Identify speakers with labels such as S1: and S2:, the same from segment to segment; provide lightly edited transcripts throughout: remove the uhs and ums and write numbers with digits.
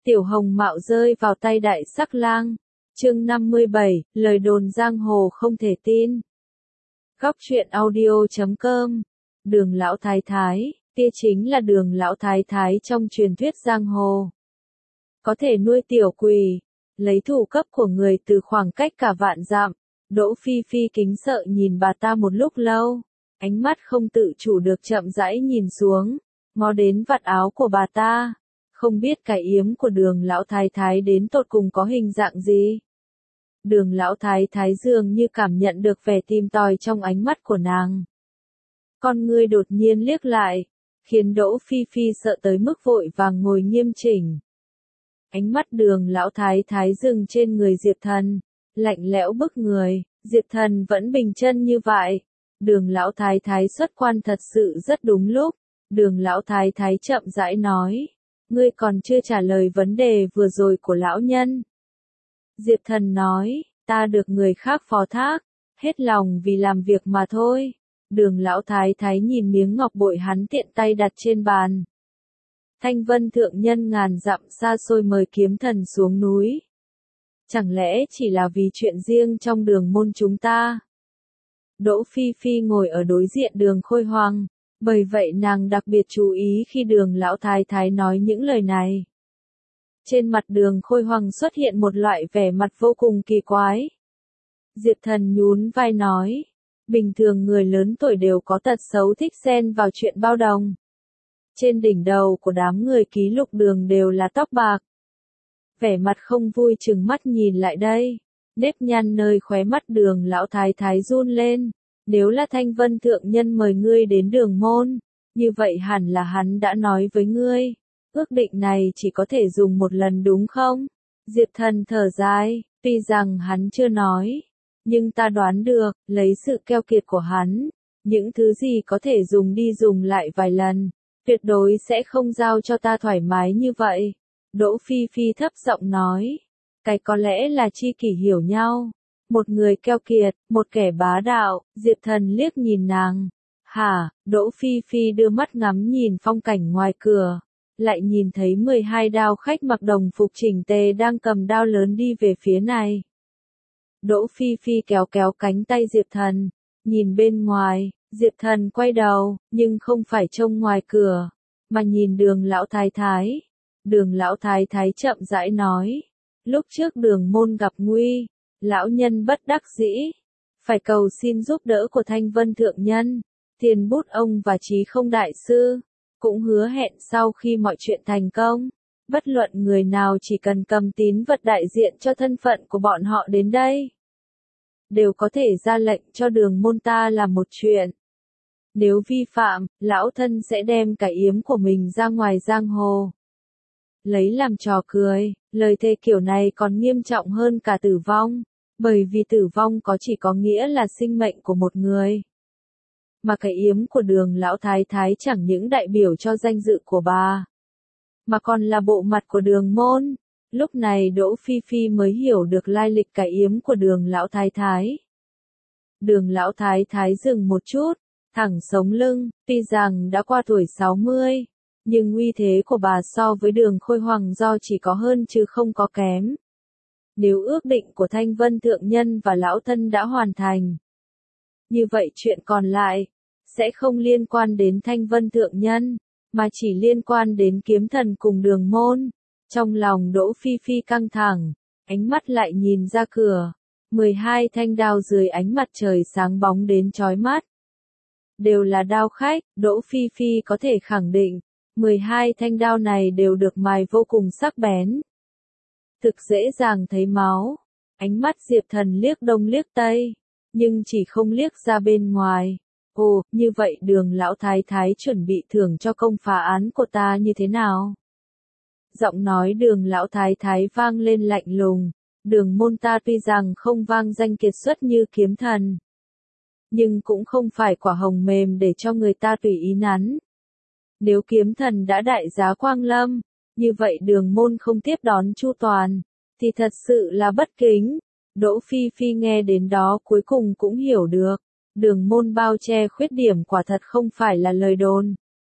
S1: Tiểu Hồng Mạo rơi vào tay Đại Sắc Lang. Chương 57, lời đồn giang hồ không thể tin. Góc truyện audio.com. Đường Lão Thái Thái, kia chính là Đường Lão Thái Thái trong truyền thuyết giang hồ. Có thể nuôi tiểu quỷ, lấy thủ cấp của người từ khoảng cách cả vạn dặm. Đỗ Phi Phi kính sợ nhìn bà ta một lúc lâu, ánh mắt không tự chủ được chậm rãi nhìn xuống, ngó đến vạt áo của bà ta. Không biết cái yếm của Đường Lão Thái Thái đến tột cùng có hình dạng gì. Đường Lão Thái Thái dường như cảm nhận được vẻ tìm tòi trong ánh mắt của nàng. Con ngươi đột nhiên liếc lại, khiến Đỗ Phi Phi sợ tới mức vội vàng ngồi nghiêm chỉnh. Ánh mắt Đường Lão Thái Thái dừng trên người Diệp Thần, lạnh lẽo bức người. Diệp Thần vẫn bình chân như vậy. Đường Lão Thái Thái xuất quan thật sự rất đúng lúc. Đường Lão Thái Thái chậm rãi nói, ngươi còn chưa trả lời vấn đề vừa rồi của lão nhân. Diệp Thần nói, ta được người khác phó thác, hết lòng vì làm việc mà thôi. Đường Lão Thái Thái nhìn miếng ngọc bội hắn tiện tay đặt trên bàn. Thanh Vân thượng nhân ngàn dặm xa xôi mời kiếm thần xuống núi. Chẳng lẽ chỉ là vì chuyện riêng trong đường môn chúng ta? Đỗ Phi Phi ngồi ở đối diện Đường Khôi Hoàng, bởi vậy nàng đặc biệt chú ý khi Đường Lão Thái Thái nói những lời này. Trên mặt Đường Khôi Hoàng xuất hiện một loại vẻ mặt vô cùng kỳ quái. Diệp Thần nhún vai nói, bình thường người lớn tuổi đều có tật xấu thích xen vào chuyện bao đồng. Trên đỉnh đầu của đám người ký lục đường đều là tóc bạc. Vẻ mặt không vui chừng mắt nhìn lại đây, nếp nhăn nơi khóe mắt Đường Lão Thái Thái run lên. Nếu là Thanh Vân thượng nhân mời ngươi đến đường môn, như vậy hẳn là hắn đã nói với ngươi. Ước định này chỉ có thể dùng một lần đúng không? Diệp Thần thở dài, tuy rằng hắn chưa nói, nhưng ta đoán được, lấy sự keo kiệt của hắn, những thứ gì có thể dùng đi dùng lại vài lần, tuyệt đối sẽ không giao cho ta thoải mái như vậy. Đỗ Phi Phi thấp giọng nói, cái có lẽ là chi kỷ hiểu nhau. Một người keo kiệt, một kẻ bá đạo. Diệp Thần liếc nhìn nàng. Hả? Đỗ Phi Phi đưa mắt ngắm nhìn phong cảnh ngoài cửa, lại nhìn thấy 12 đao khách mặc đồng phục chỉnh tề đang cầm đao lớn đi về phía này. Đỗ Phi Phi kéo kéo cánh tay Diệp Thần, nhìn bên ngoài. Diệp Thần quay đầu, nhưng không phải trông ngoài cửa, mà nhìn Đường Lão Thái Thái. Đường Lão Thái Thái chậm rãi nói, lúc trước đường môn gặp nguy, lão nhân bất đắc dĩ, phải cầu xin giúp đỡ của Thanh Vân thượng nhân. Tiền bút ông và Trí Không đại sư cũng hứa hẹn sau khi mọi chuyện thành công, bất luận người nào chỉ cần cầm tín vật đại diện cho thân phận của bọn họ đến đây, đều có thể ra lệnh cho đường môn ta làm một chuyện. Nếu vi phạm, lão thân sẽ đem cái yếm của mình ra ngoài giang hồ, lấy làm trò cười. Lời thề kiểu này còn nghiêm trọng hơn cả tử vong, bởi vì tử vong có chỉ có nghĩa là sinh mệnh của một người. Mà cái yếm của Đường Lão Thái Thái chẳng những đại biểu cho danh dự của bà, mà còn là bộ mặt của đường môn. Lúc này Đỗ Phi Phi mới hiểu được lai lịch cái yếm của Đường Lão Thái Thái. Đường Lão Thái Thái dừng một chút, thẳng sống lưng, tuy rằng đã qua tuổi 60. Nhưng uy thế của bà so với Đường Khôi Hoàng do chỉ có hơn chứ không có kém. Nếu ước định của Thanh Vân thượng nhân và lão thân đã hoàn thành, như vậy chuyện còn lại sẽ không liên quan đến Thanh Vân thượng nhân, mà chỉ liên quan đến kiếm thần cùng đường môn. Trong lòng Đỗ Phi Phi căng thẳng, ánh mắt lại nhìn ra cửa. 12 thanh đao dưới ánh mặt trời sáng bóng đến chói mắt, đều là đao khách. Đỗ Phi Phi có thể khẳng định 12 thanh đao này đều được mài vô cùng sắc bén, thực dễ dàng thấy máu. Ánh mắt Diệp Thần liếc đông liếc tây, nhưng chỉ không liếc ra bên ngoài. Ồ, như vậy Đường Lão Thái Thái chuẩn bị thưởng cho công phá án của ta như thế nào? Giọng nói Đường Lão Thái Thái vang lên lạnh lùng. Đường môn ta tuy rằng không vang danh kiệt xuất như kiếm thần, nhưng cũng không phải quả hồng mềm để cho người ta tùy ý nắn. Nếu kiếm thần đã đại giá quang lâm, như vậy đường môn không tiếp đón chu toàn, thì thật sự là bất kính. Đỗ Phi Phi nghe đến đó cuối cùng cũng hiểu được, đường môn bao che khuyết điểm quả thật không phải là lời đồn.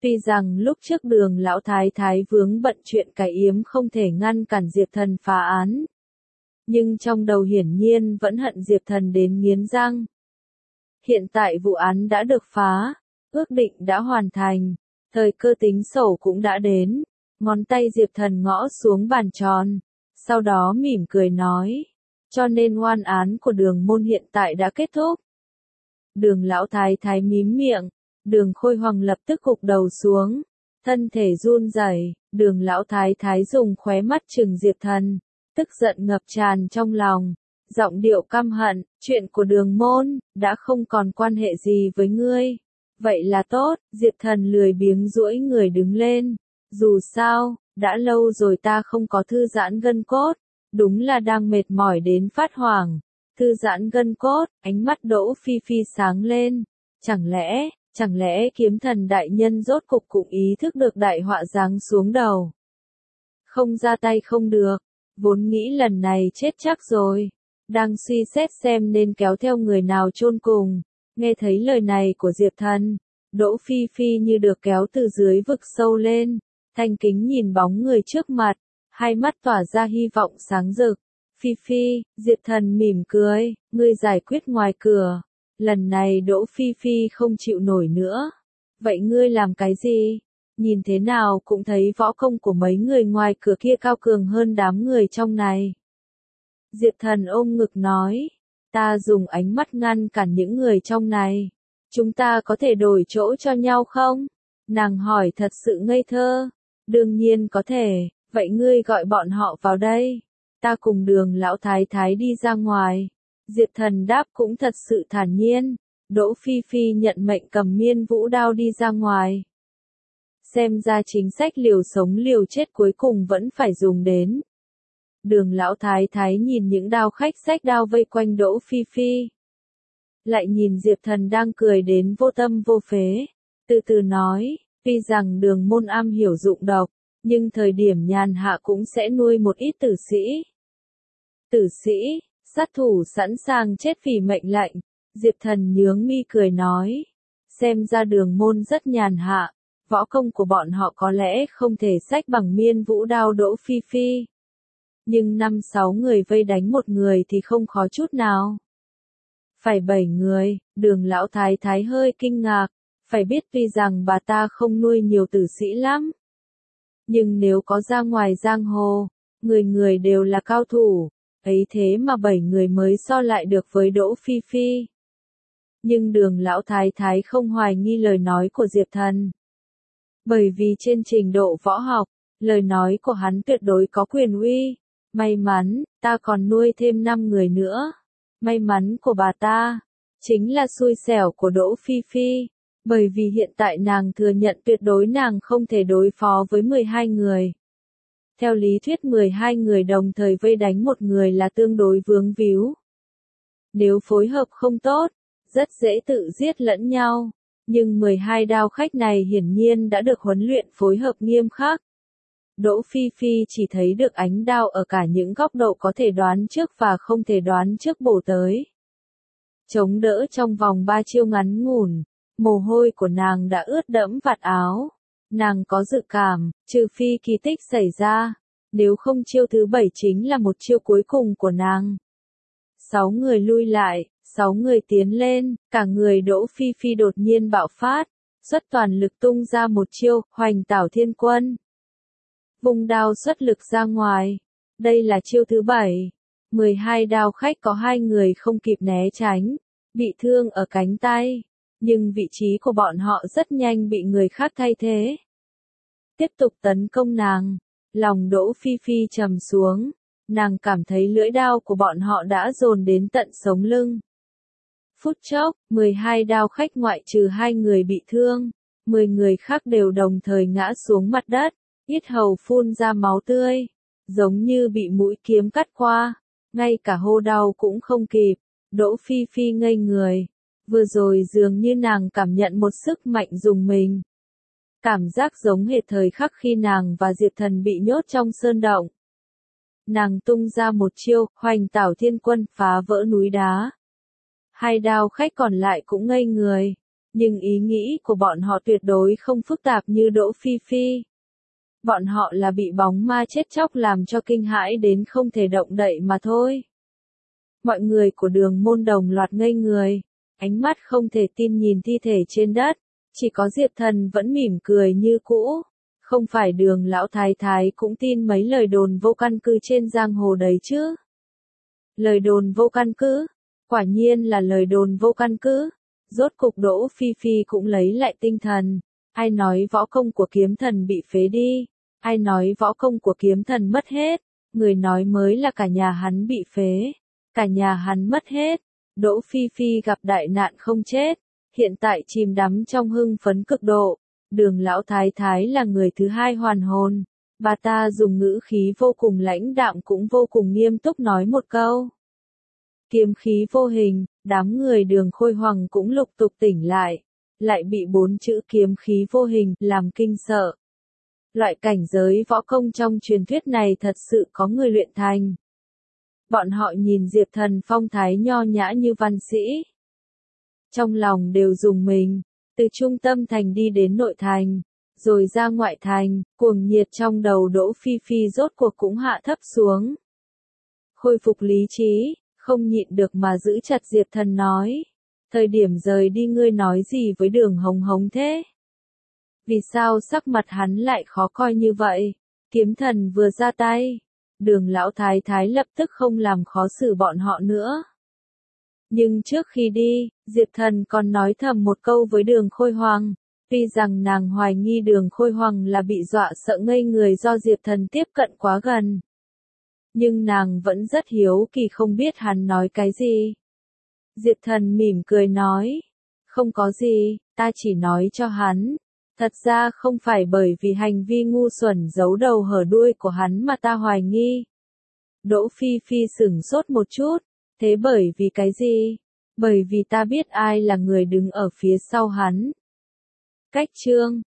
S1: Tuy rằng lúc trước Đường lão thái thái vướng bận chuyện cái yếm không thể ngăn cản Diệp Thần phá án, nhưng trong đầu hiển nhiên vẫn hận Diệp Thần đến nghiến răng. Hiện tại vụ án đã được phá, ước định đã hoàn thành, thời cơ tính sổ cũng đã đến, ngón tay Diệp Thần gõ xuống bàn tròn, sau đó mỉm cười nói, cho nên oan án của Đường môn hiện tại đã kết thúc. Đường lão thái thái mím miệng, Đường Khôi Hoàng lập tức gục đầu xuống, thân thể run rẩy. Đường lão thái thái dùng khóe mắt trừng Diệp Thần, tức giận ngập tràn trong lòng, giọng điệu căm hận, chuyện của Đường môn đã không còn quan hệ gì với ngươi. Vậy là tốt. Diệp Thần lười biếng duỗi người đứng lên, dù sao, đã lâu rồi ta không có thư giãn gân cốt, đúng là đang mệt mỏi đến phát hoảng. Thư giãn gân cốt, ánh mắt Đỗ Phi Phi sáng lên, chẳng lẽ Kiếm Thần đại nhân rốt cục cũng ý thức được đại họa giáng xuống đầu. Không ra tay không được, vốn nghĩ lần này chết chắc rồi, đang suy xét xem nên kéo theo người nào chôn cùng, nghe thấy lời này của Diệp Thần, Đỗ Phi Phi như được kéo từ dưới vực sâu lên, thanh kính nhìn bóng người trước mặt, hai mắt tỏa ra hy vọng sáng rực. Phi Phi, Diệp Thần mỉm cười, ngươi giải quyết ngoài cửa. Lần này Đỗ Phi Phi không chịu nổi nữa. Vậy ngươi làm cái gì? Nhìn thế nào cũng thấy võ công của mấy người ngoài cửa kia cao cường hơn đám người trong này. Diệp Thần ôm ngực nói, ta dùng ánh mắt ngăn cản những người trong này. Chúng ta có thể đổi chỗ cho nhau không? Nàng hỏi thật sự ngây thơ. Đương nhiên có thể, vậy ngươi gọi bọn họ vào đây. Ta cùng Đường lão thái thái đi ra ngoài. Diệp Thần đáp cũng thật sự thản nhiên. Đỗ Phi Phi nhận mệnh cầm miên vũ đao đi ra ngoài. Xem ra chính sách liều sống liều chết cuối cùng vẫn phải dùng đến. Đường lão thái thái nhìn những đao khách xách đao vây quanh Đỗ Phi Phi. Lại nhìn Diệp Thần đang cười đến vô tâm vô phế. Từ từ nói, tuy rằng Đường môn am hiểu dụng độc, nhưng thời điểm nhàn hạ cũng sẽ nuôi một ít tử sĩ. Tử sĩ, sát thủ sẵn sàng chết vì mệnh lệnh. Diệp Thần nhướng mi cười nói, xem ra Đường môn rất nhàn hạ, võ công của bọn họ có lẽ không thể xách bằng miên vũ đao Đỗ Phi Phi. Nhưng 5-6 người vây đánh một người thì không khó chút nào. Phải 7 người, Đường lão thái thái hơi kinh ngạc, phải biết tuy rằng bà ta không nuôi nhiều tử sĩ lắm. Nhưng nếu có ra ngoài giang hồ, người người đều là cao thủ, ấy thế mà 7 người mới so lại được với Đỗ Phi Phi. Nhưng Đường lão thái thái không hoài nghi lời nói của Diệp Thần. Bởi vì trên trình độ võ học, lời nói của hắn tuyệt đối có quyền uy. May mắn, ta còn nuôi thêm 5 người nữa. May mắn của bà ta, chính là xui xẻo của Đỗ Phi Phi. Bởi vì hiện tại nàng thừa nhận tuyệt đối nàng không thể đối phó với 12 người. Theo lý thuyết 12 người đồng thời vây đánh một người là tương đối vướng víu. Nếu phối hợp không tốt, rất dễ tự giết lẫn nhau. Nhưng 12 đao khách này hiển nhiên đã được huấn luyện phối hợp nghiêm khắc. Đỗ Phi Phi chỉ thấy được ánh đao ở cả những góc độ có thể đoán trước và không thể đoán trước bổ tới. Chống đỡ trong vòng 3 chiêu ngắn ngủn, mồ hôi của nàng đã ướt đẫm vạt áo. Nàng có dự cảm, trừ phi kỳ tích xảy ra, nếu không chiêu thứ 7 chính là một chiêu cuối cùng của nàng. 6 người lui lại, 6 người tiến lên, cả người Đỗ Phi Phi đột nhiên bạo phát, xuất toàn lực tung ra một chiêu, Hoành Tảo Thiên Quân. Vùng đao xuất lực ra ngoài. Đây là chiêu thứ 7. 12 đao khách có 2 người không kịp né tránh, bị thương ở cánh tay. Nhưng vị trí của bọn họ rất nhanh bị người khác thay thế. Tiếp tục tấn công nàng. Lòng Đỗ Phi Phi trầm xuống. Nàng cảm thấy lưỡi đao của bọn họ đã dồn đến tận sống lưng. Phút chốc, 12 đao khách ngoại trừ 2 người bị thương. 10 người khác đều đồng thời ngã xuống mặt đất. Yết hầu phun ra máu tươi, giống như bị mũi kiếm cắt qua, ngay cả hô đau cũng không kịp. Đỗ Phi Phi ngây người, vừa rồi dường như nàng cảm nhận một sức mạnh rùng mình. Cảm giác giống hệt thời khắc khi nàng và Diệp Thần bị nhốt trong sơn động. Nàng tung ra một chiêu, Hoành Tảo Thiên Quân phá vỡ núi đá. 2 đao khách còn lại cũng ngây người, Nhưng ý nghĩ của bọn họ tuyệt đối không phức tạp như Đỗ Phi Phi. Bọn họ là bị bóng ma chết chóc làm cho kinh hãi đến không thể động đậy mà thôi. Mọi người của Đường Môn đồng loạt ngây người, ánh mắt không thể tin nhìn thi thể trên đất, chỉ có Diệp Thần vẫn mỉm cười như cũ. Không phải Đường lão thái thái cũng tin mấy lời đồn vô căn cứ trên giang hồ đấy chứ. Lời đồn vô căn cứ, quả nhiên là lời đồn vô căn cứ. Rốt cục Đỗ Phi Phi cũng lấy lại tinh thần. Ai nói võ công của kiếm thần bị phế đi? Ai nói võ công của kiếm thần mất hết? Người nói mới là cả nhà hắn bị phế. Cả nhà hắn mất hết. Đỗ Phi Phi gặp đại nạn không chết. Hiện tại chìm đắm trong hưng phấn cực độ. Đường lão thái thái là người thứ hai hoàn hồn. Bà ta dùng ngữ khí vô cùng lãnh đạm cũng vô cùng nghiêm túc nói một câu. Kiếm khí vô hình, đám người Đường Khôi Hoàng cũng lục tục tỉnh lại bị 4 chữ kiếm khí vô hình làm kinh sợ. Loại cảnh giới võ công trong truyền thuyết này thật sự có người luyện thành. Bọn họ nhìn Diệp Thần phong thái nho nhã như văn sĩ. Trong lòng đều rùng mình, từ trung tâm thành đi đến nội thành, rồi ra ngoại thành, cuồng nhiệt trong đầu Đỗ Phi Phi rốt cuộc cũng hạ thấp xuống. Khôi phục lý trí, không nhịn được mà giữ chặt Diệp Thần nói. Thời điểm rời đi ngươi nói gì với Đường Hồng Hồng thế? Vì sao sắc mặt hắn lại khó coi như vậy? Kiếm thần vừa ra tay. Đường lão thái thái lập tức không làm khó xử bọn họ nữa. Nhưng trước khi đi, Diệp Thần còn nói thầm một câu với Đường Khôi Hoàng. Tuy rằng nàng hoài nghi Đường Khôi Hoàng là bị dọa sợ ngây người do Diệp Thần tiếp cận quá gần. Nhưng nàng vẫn rất hiếu kỳ không biết hắn nói cái gì. Diệp Thần mỉm cười nói. Không có gì, ta chỉ nói cho hắn. Thật ra không phải bởi vì hành vi ngu xuẩn giấu đầu hở đuôi của hắn mà ta hoài nghi. Đỗ Phi Phi sửng sốt một chút. Thế bởi vì cái gì? Bởi vì ta biết ai là người đứng ở phía sau hắn. Cách chương